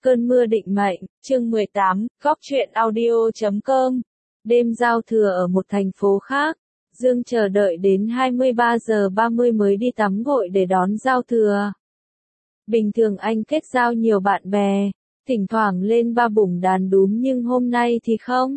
Cơn mưa định mệnh, chương 18, góc truyện audio.com. Đêm giao thừa ở một thành phố khác, Dương chờ đợi đến 23 giờ 30 mới đi tắm gội để đón giao thừa. Bình thường anh kết giao nhiều bạn bè, thỉnh thoảng lên ba bủng đàn đúm nhưng hôm nay thì không.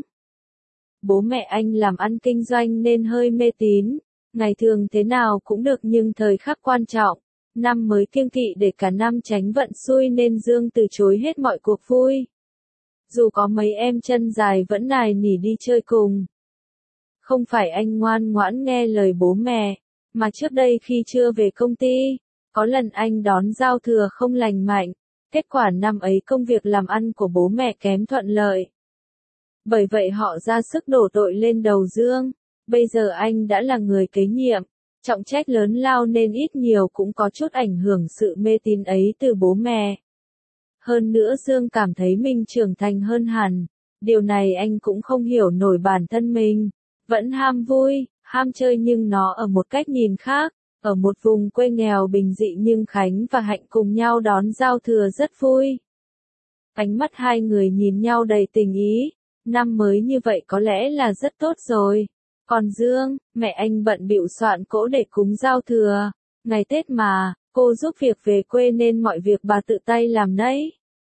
Bố mẹ anh làm ăn kinh doanh nên hơi mê tín, ngày thường thế nào cũng được nhưng thời khắc quan trọng, năm mới kiêng kỵ để cả năm tránh vận xui nên Dương từ chối hết mọi cuộc vui. Dù có mấy em chân dài vẫn nài nỉ đi chơi cùng. Không phải anh ngoan ngoãn nghe lời bố mẹ, mà trước đây khi chưa về công ty, có lần anh đón giao thừa không lành mạnh, kết quả năm ấy công việc làm ăn của bố mẹ kém thuận lợi. Bởi vậy họ ra sức đổ tội lên đầu Dương, bây giờ anh đã là người kế nhiệm, trọng trách lớn lao nên ít nhiều cũng có chút ảnh hưởng sự mê tín ấy từ bố mẹ. Hơn nữa Dương cảm thấy mình trưởng thành hơn hẳn, điều này anh cũng không hiểu nổi bản thân mình, vẫn ham vui, ham chơi nhưng nó ở một cách nhìn khác, ở một vùng quê nghèo bình dị nhưng Khánh và Hạnh cùng nhau đón giao thừa rất vui. Ánh mắt hai người nhìn nhau đầy tình ý, năm mới như vậy có lẽ là rất tốt rồi. Còn Dương, mẹ anh bận bịu soạn cỗ để cúng giao thừa, ngày Tết mà, cô giúp việc về quê nên mọi việc bà tự tay làm đấy.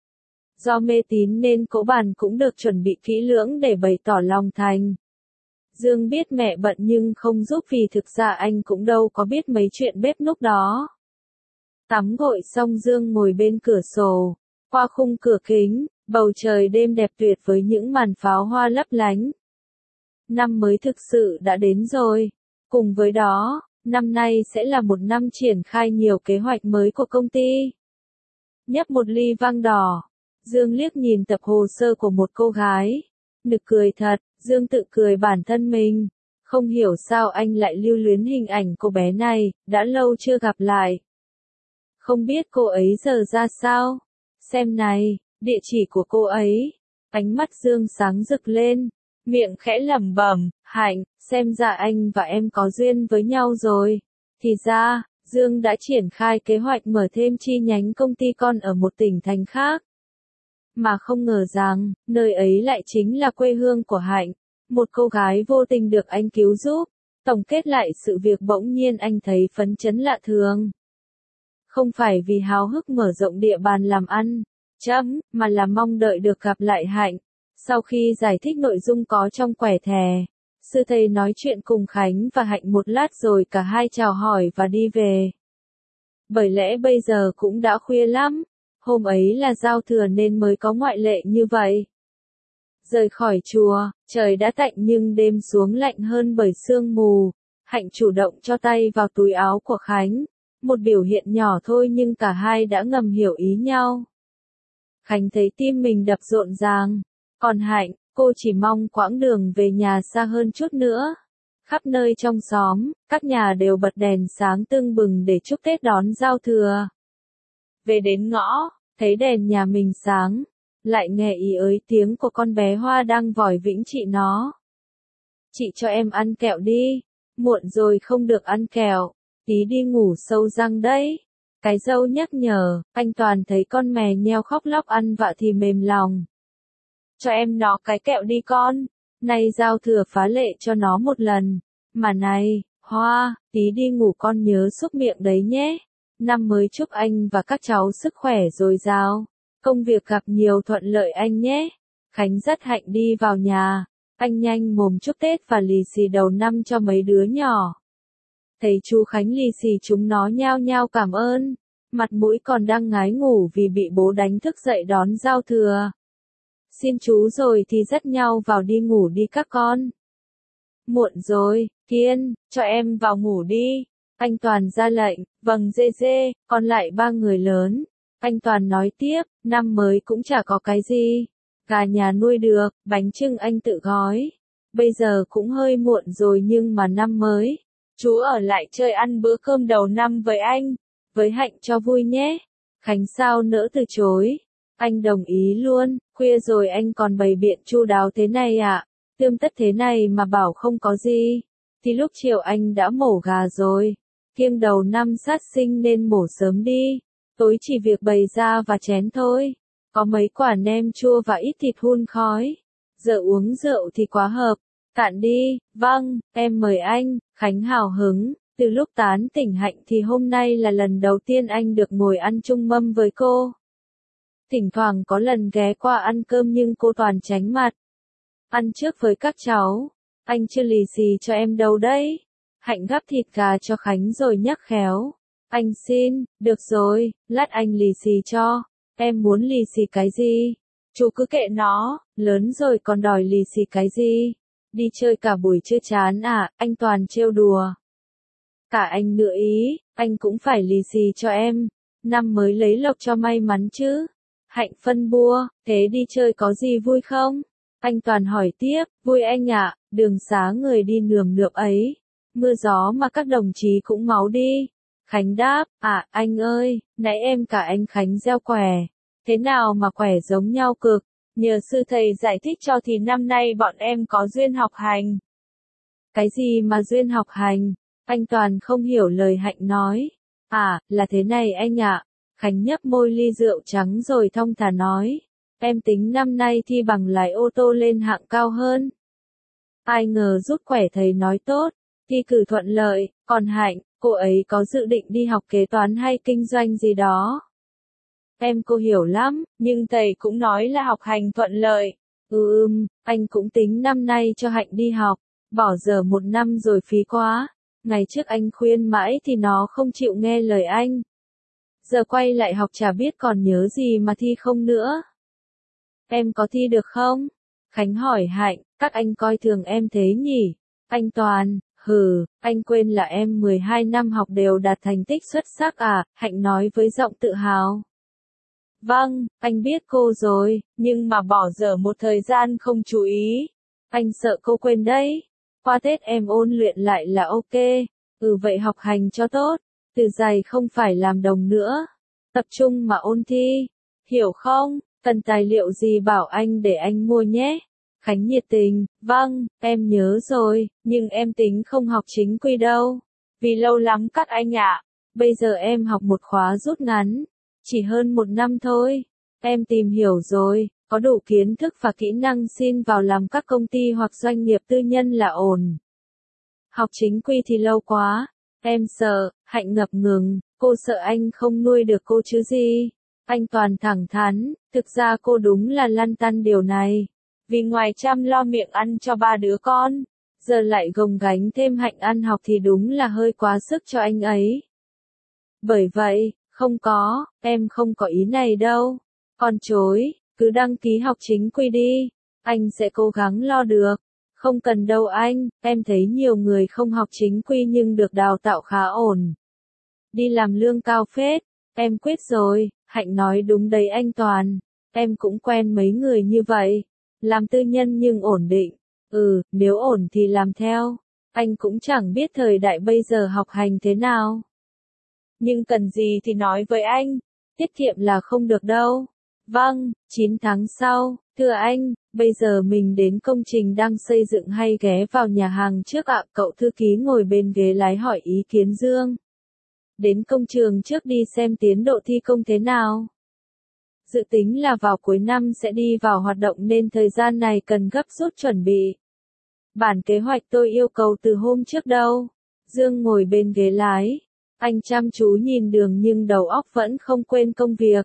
Do mê tín nên cỗ bàn cũng được chuẩn bị kỹ lưỡng để bày tỏ lòng thành. Dương biết mẹ bận nhưng không giúp vì thực ra anh cũng đâu có biết mấy chuyện bếp núc đó. Tắm gội xong Dương ngồi bên cửa sổ, qua khung cửa kính, bầu trời đêm đẹp tuyệt với những màn pháo hoa lấp lánh. Năm mới thực sự đã đến rồi. Cùng với đó, năm nay sẽ là một năm triển khai nhiều kế hoạch mới của công ty. Nhấp một ly vang đỏ, Dương liếc nhìn tập hồ sơ của một cô gái. Nực cười thật, Dương tự cười bản thân mình. Không hiểu sao anh lại lưu luyến hình ảnh cô bé này, đã lâu chưa gặp lại. Không biết cô ấy giờ ra sao? Xem này, địa chỉ của cô ấy. Ánh mắt Dương sáng rực lên. Miệng khẽ lẩm bẩm, Hạnh, xem ra anh và em có duyên với nhau rồi. Thì ra, Dương đã triển khai kế hoạch mở thêm chi nhánh công ty con ở một tỉnh thành khác. Mà không ngờ rằng, nơi ấy lại chính là quê hương của Hạnh, một cô gái vô tình được anh cứu giúp. Tổng kết lại sự việc bỗng nhiên anh thấy phấn chấn lạ thường. Không phải vì háo hức mở rộng địa bàn làm ăn, mà là mong đợi được gặp lại Hạnh. Sau khi giải thích nội dung có trong quẻ thẻ, sư thầy nói chuyện cùng Khánh và Hạnh một lát rồi cả hai chào hỏi và đi về. Bởi lẽ bây giờ cũng đã khuya lắm, hôm ấy là giao thừa nên mới có ngoại lệ như vậy. Rời khỏi chùa, trời đã tạnh nhưng đêm xuống lạnh hơn bởi sương mù, Hạnh chủ động cho tay vào túi áo của Khánh, một biểu hiện nhỏ thôi nhưng cả hai đã ngầm hiểu ý nhau. Khánh thấy tim mình đập rộn ràng. Còn Hạnh, cô chỉ mong quãng đường về nhà xa hơn chút nữa. Khắp nơi trong xóm, các nhà đều bật đèn sáng tưng bừng để chúc Tết đón giao thừa. Về đến ngõ, thấy đèn nhà mình sáng, lại nghe ý ới tiếng của con bé Hoa đang vòi vĩnh chị nó. Chị cho em ăn kẹo đi, muộn rồi không được ăn kẹo, tí đi ngủ sâu răng đấy. Cái dâu nhắc nhở, anh Toàn thấy con mè nheo khóc lóc ăn vạ thì mềm lòng. Cho em nó cái kẹo đi con, nay giao thừa phá lệ cho nó một lần. Mà này, Hoa, tí đi ngủ con nhớ xúc miệng đấy nhé. Năm mới chúc anh và các cháu sức khỏe dồi dào, công việc gặp nhiều thuận lợi anh nhé. Khánh dắt Hạnh đi vào nhà, anh nhanh mồm chúc Tết và lì xì đầu năm cho mấy đứa nhỏ. Thấy chú Khánh lì xì chúng nó nhao nhao cảm ơn, mặt mũi còn đang ngái ngủ vì bị bố đánh thức dậy đón giao thừa. Xin chú rồi thì dắt nhau vào đi ngủ đi các con. Muộn rồi, Kiên, cho em vào ngủ đi. Anh Toàn ra lệnh, vâng dê dê, còn lại ba người lớn. Anh Toàn nói tiếp, năm mới cũng chả có cái gì. Gà nhà nuôi được, bánh chưng anh tự gói. Bây giờ cũng hơi muộn rồi nhưng mà năm mới, chú ở lại chơi ăn bữa cơm đầu năm với anh, với Hạnh cho vui nhé. Khánh sao nỡ từ chối. Anh đồng ý luôn, khuya rồi anh còn bày biện chu đáo thế này ạ, tươm tất thế này mà bảo không có gì, thì lúc chiều anh đã mổ gà rồi, kiêng đầu năm sát sinh nên mổ sớm đi, tối chỉ việc bày ra và chén thôi. Có mấy quả nem chua và ít thịt hun khói. Giờ uống rượu thì quá hợp. Cạn đi, vâng, em mời anh, Khánh hào hứng. Từ lúc tán tỉnh Hạnh thì hôm nay là lần đầu tiên anh được ngồi ăn chung mâm với cô. Thỉnh thoảng có lần ghé qua ăn cơm nhưng cô toàn tránh mặt. Ăn trước với các cháu. Anh chưa lì xì cho em đâu đấy. Hạnh gắp thịt gà cho Khánh rồi nhắc khéo. Anh xin, được rồi, lát anh lì xì cho. Em muốn lì xì cái gì? Chú cứ kệ nó, lớn rồi còn đòi lì xì cái gì? Đi chơi cả buổi chưa chán à, anh toàn trêu đùa. Cả anh nữa ý, anh cũng phải lì xì cho em. Năm mới lấy lộc cho may mắn chứ. Hạnh phân bua, thế đi chơi có gì vui không? Anh toàn hỏi tiếp, vui anh ạ, đường xá người đi nườm nượp ấy. Mưa gió mà các đồng chí cũng máu đi. Khánh đáp, anh ơi, nãy em cả anh Khánh gieo quẻ. Thế nào mà quẻ giống nhau cực? Nhờ sư thầy giải thích cho thì năm nay bọn em có duyên học hành. Cái gì mà duyên học hành? Anh toàn không hiểu lời Hạnh nói. Là thế này anh ạ. Khánh nhấp môi ly rượu trắng rồi thong thả nói. Em tính năm nay thi bằng lái ô tô lên hạng cao hơn. Ai ngờ rút quẻ thầy nói tốt, thi cử thuận lợi, còn Hạnh, cô ấy có dự định đi học kế toán hay kinh doanh gì đó. Cô hiểu lắm, nhưng thầy cũng nói là học hành thuận lợi. Anh cũng tính năm nay cho Hạnh đi học, bỏ giờ 1 năm rồi phí quá. Ngày trước anh khuyên mãi thì nó không chịu nghe lời anh. Giờ quay lại học chả biết còn nhớ gì mà thi không nữa. Em có thi được không? Khánh hỏi Hạnh, các anh coi thường em thế nhỉ? Anh toàn, anh quên là em 12 năm học đều đạt thành tích xuất sắc à? Hạnh nói với giọng tự hào. Vâng, anh biết cô rồi, nhưng mà bỏ dở một thời gian không chú ý. Anh sợ cô quên đấy. Qua Tết em ôn luyện lại là ok. Vậy học hành cho tốt. Từ dày không phải làm đồng nữa. Tập trung mà ôn thi. Hiểu không? Cần tài liệu gì bảo anh để anh mua nhé. Khánh nhiệt tình, vâng, em nhớ rồi, nhưng em tính không học chính quy đâu. Vì lâu lắm các anh ạ. Bây giờ em học một khóa rút ngắn. Chỉ hơn 1 năm thôi. Em tìm hiểu rồi, có đủ kiến thức và kỹ năng xin vào làm các công ty hoặc doanh nghiệp tư nhân là ổn. Học chính quy thì lâu quá. Em sợ, Hạnh ngập ngừng, cô sợ anh không nuôi được cô chứ gì. Anh toàn thẳng thắn, thực ra cô đúng là lăn tăn điều này. Vì ngoài chăm lo miệng ăn cho 3 đứa con, giờ lại gồng gánh thêm Hạnh ăn học thì đúng là hơi quá sức cho anh ấy. Bởi vậy, em không có ý này đâu. Con chối, cứ đăng ký học chính quy đi. Anh sẽ cố gắng lo được. Không cần đâu anh, em thấy nhiều người không học chính quy nhưng được đào tạo khá ổn. Đi làm lương cao phết, em quyết rồi, Hạnh nói đúng đấy anh Toàn. Em cũng quen mấy người như vậy. Làm tư nhân nhưng ổn định. Nếu ổn thì làm theo. Anh cũng chẳng biết thời đại bây giờ học hành thế nào. Nhưng cần gì thì nói với anh. Tiết kiệm là không được đâu. Vâng, 9 tháng sau, thưa anh, bây giờ mình đến công trình đang xây dựng hay ghé vào nhà hàng trước ạ? Cậu thư ký ngồi bên ghế lái hỏi ý kiến Dương. Đến công trường trước đi xem tiến độ thi công thế nào. Dự tính là vào cuối năm sẽ đi vào hoạt động nên thời gian này cần gấp rút chuẩn bị. Bản kế hoạch tôi yêu cầu từ hôm trước đâu. Dương ngồi bên ghế lái. Anh chăm chú nhìn đường nhưng đầu óc vẫn không quên công việc.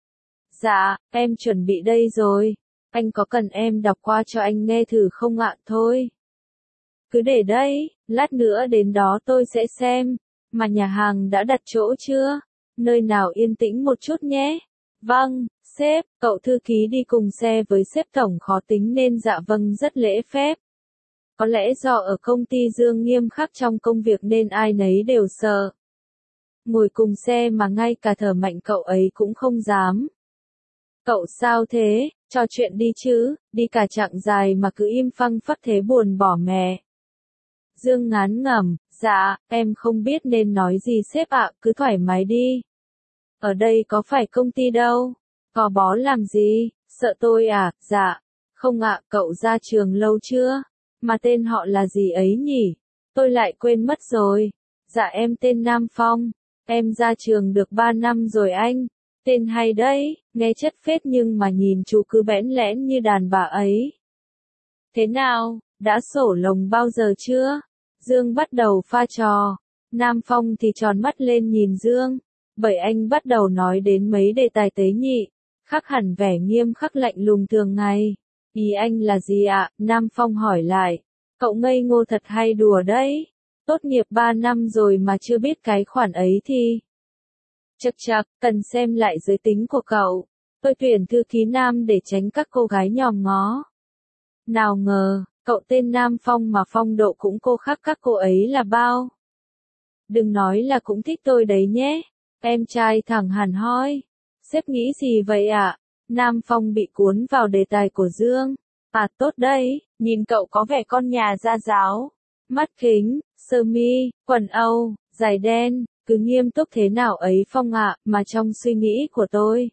Dạ, em chuẩn bị đây rồi. Anh có cần em đọc qua cho anh nghe thử không ạ? Thôi. Cứ để đây, lát nữa đến đó tôi sẽ xem. Mà nhà hàng đã đặt chỗ chưa? Nơi nào yên tĩnh một chút nhé. Vâng, sếp, cậu thư ký đi cùng xe với sếp tổng khó tính nên dạ vâng rất lễ phép. Có lẽ do ở công ty Dương nghiêm khắc trong công việc nên ai nấy đều sợ. Ngồi cùng xe mà ngay cả thở mạnh cậu ấy cũng không dám. Cậu sao thế, trò chuyện đi chứ, đi cả chặng dài mà cứ im phăng phắc thế buồn bỏ mẹ. Dương ngán ngẩm, dạ, em không biết nên nói gì sếp ạ, cứ thoải mái đi. Ở đây có phải công ty đâu, có bó làm gì, sợ tôi à, dạ. Không ạ, cậu ra trường lâu chưa? Mà tên họ là gì ấy nhỉ? Tôi lại quên mất rồi. Dạ em tên Nam Phong. Em ra trường được 3 năm rồi anh. Tên hay đấy, nghe chất phết nhưng mà nhìn chú cứ bẽn lẽn như đàn bà ấy. Thế nào, đã sổ lồng bao giờ chưa? Dương bắt đầu pha trò. Nam Phong thì tròn mắt lên nhìn Dương. Bởi anh bắt đầu nói đến mấy đề tài tế nhị. Khác hẳn vẻ nghiêm khắc lạnh lùng thường ngày. Ý anh là gì ạ? Nam Phong hỏi lại. Cậu ngây ngô thật hay đùa đấy. Tốt nghiệp 3 năm rồi mà chưa biết cái khoản ấy thì. Chậc chậc, cần xem lại giới tính của cậu. Tôi tuyển thư ký nam để tránh các cô gái nhòm ngó. Nào ngờ, cậu tên Nam Phong mà phong độ cũng cô khác các cô ấy là bao. Đừng nói là cũng thích tôi đấy nhé. Em trai thẳng hẳn hoi. Sếp nghĩ gì vậy ạ? Nam Phong bị cuốn vào đề tài của Dương. À tốt đấy, nhìn cậu có vẻ con nhà gia giáo. Mắt kính, sơ mi, quần Âu, giày đen, cứ nghiêm túc thế nào ấy Phong ạ, mà trong suy nghĩ của tôi.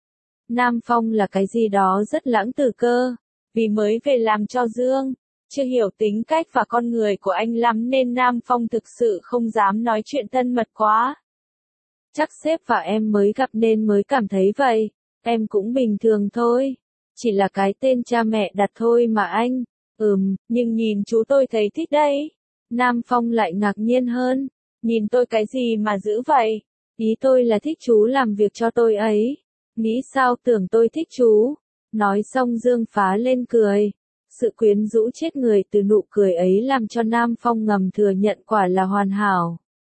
Nam Phong là cái gì đó rất lãng tử cơ. Vì mới về làm cho Dương, chưa hiểu tính cách và con người của anh lắm nên Nam Phong thực sự không dám nói chuyện thân mật quá. Chắc sếp và em mới gặp nên mới cảm thấy vậy, em cũng bình thường thôi. Chỉ là cái tên cha mẹ đặt thôi mà anh. Nhưng nhìn chú tôi thấy thích đấy. Nam Phong lại ngạc nhiên hơn. Nhìn tôi cái gì mà dữ vậy? Ý tôi là thích chú làm việc cho tôi ấy. Nghĩ sao tưởng tôi thích chú? Nói xong Dương phá lên cười. Sự quyến rũ chết người từ nụ cười ấy làm cho Nam Phong ngầm thừa nhận quả là hoàn hảo.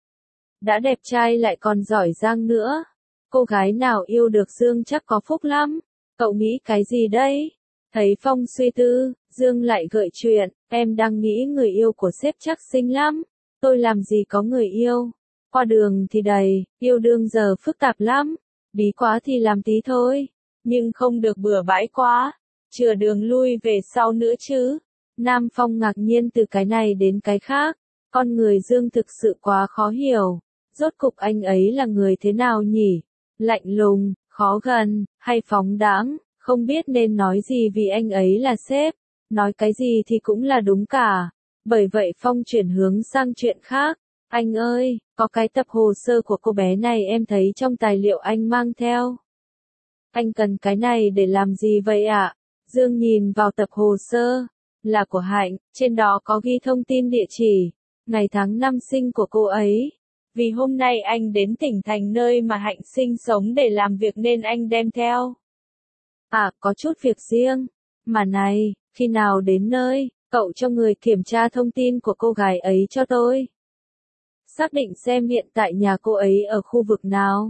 Đã đẹp trai lại còn giỏi giang nữa. Cô gái nào yêu được Dương chắc có phúc lắm. Cậu nghĩ cái gì đấy? Thấy Phong suy tư, Dương lại gợi chuyện. Em đang nghĩ người yêu của sếp chắc xinh lắm. Tôi làm gì có người yêu. Qua đường thì đầy, yêu đương giờ phức tạp lắm. Bí quá thì làm tí thôi. Nhưng không được bừa bãi quá. Chừa đường lui về sau nữa chứ. Nam Phong ngạc nhiên từ cái này đến cái khác. Con người Dương thực sự quá khó hiểu. Rốt cục anh ấy là người thế nào nhỉ? Lạnh lùng, khó gần, hay phóng đãng, không biết nên nói gì vì anh ấy là sếp. Nói cái gì thì cũng là đúng cả. Bởi vậy Phong chuyển hướng sang chuyện khác. Anh ơi, có cái tập hồ sơ của cô bé này em thấy trong tài liệu anh mang theo. Anh cần cái này để làm gì vậy ạ? Dương nhìn vào tập hồ sơ. Là của Hạnh, trên đó có ghi thông tin địa chỉ, ngày tháng năm sinh của cô ấy. Vì hôm nay anh đến tỉnh thành nơi mà Hạnh sinh sống để làm việc nên anh đem theo. À, có chút việc riêng. Mà này, khi nào đến nơi, cậu cho người kiểm tra thông tin của cô gái ấy cho tôi. Xác định xem hiện tại nhà cô ấy ở khu vực nào.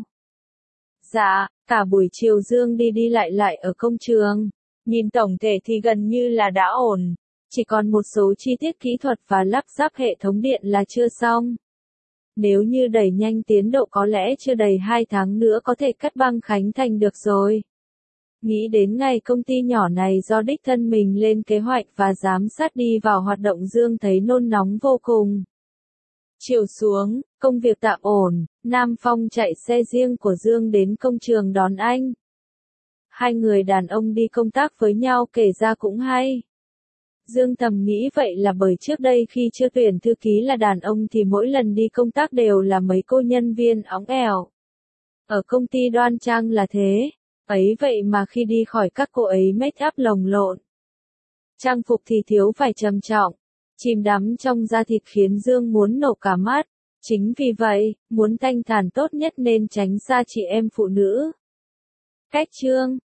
Dạ, cả buổi chiều Dương đi đi lại ở công trường. Nhìn tổng thể thì gần như là đã ổn. Chỉ còn một số chi tiết kỹ thuật và lắp ráp hệ thống điện là chưa xong. Nếu như đẩy nhanh tiến độ có lẽ chưa đầy 2 tháng nữa có thể cắt băng khánh thành được rồi. Nghĩ đến ngày công ty nhỏ này do đích thân mình lên kế hoạch và giám sát đi vào hoạt động Dương thấy nôn nóng vô cùng. Chiều xuống, công việc tạm ổn, Nam Phong chạy xe riêng của Dương đến công trường đón anh. Hai người đàn ông đi công tác với nhau kể ra cũng hay. Dương thầm nghĩ vậy là bởi trước đây khi chưa tuyển thư ký là đàn ông thì mỗi lần đi công tác đều là mấy cô nhân viên óng ẻo. Ở công ty đoan trang là thế, ấy vậy mà khi đi khỏi các cô ấy make up lồng lộn. Trang phục thì thiếu phải trầm trọng, chìm đắm trong da thịt khiến Dương muốn nổ cả mắt. Chính vì vậy, muốn thanh thản tốt nhất nên tránh xa chị em phụ nữ. Cách chương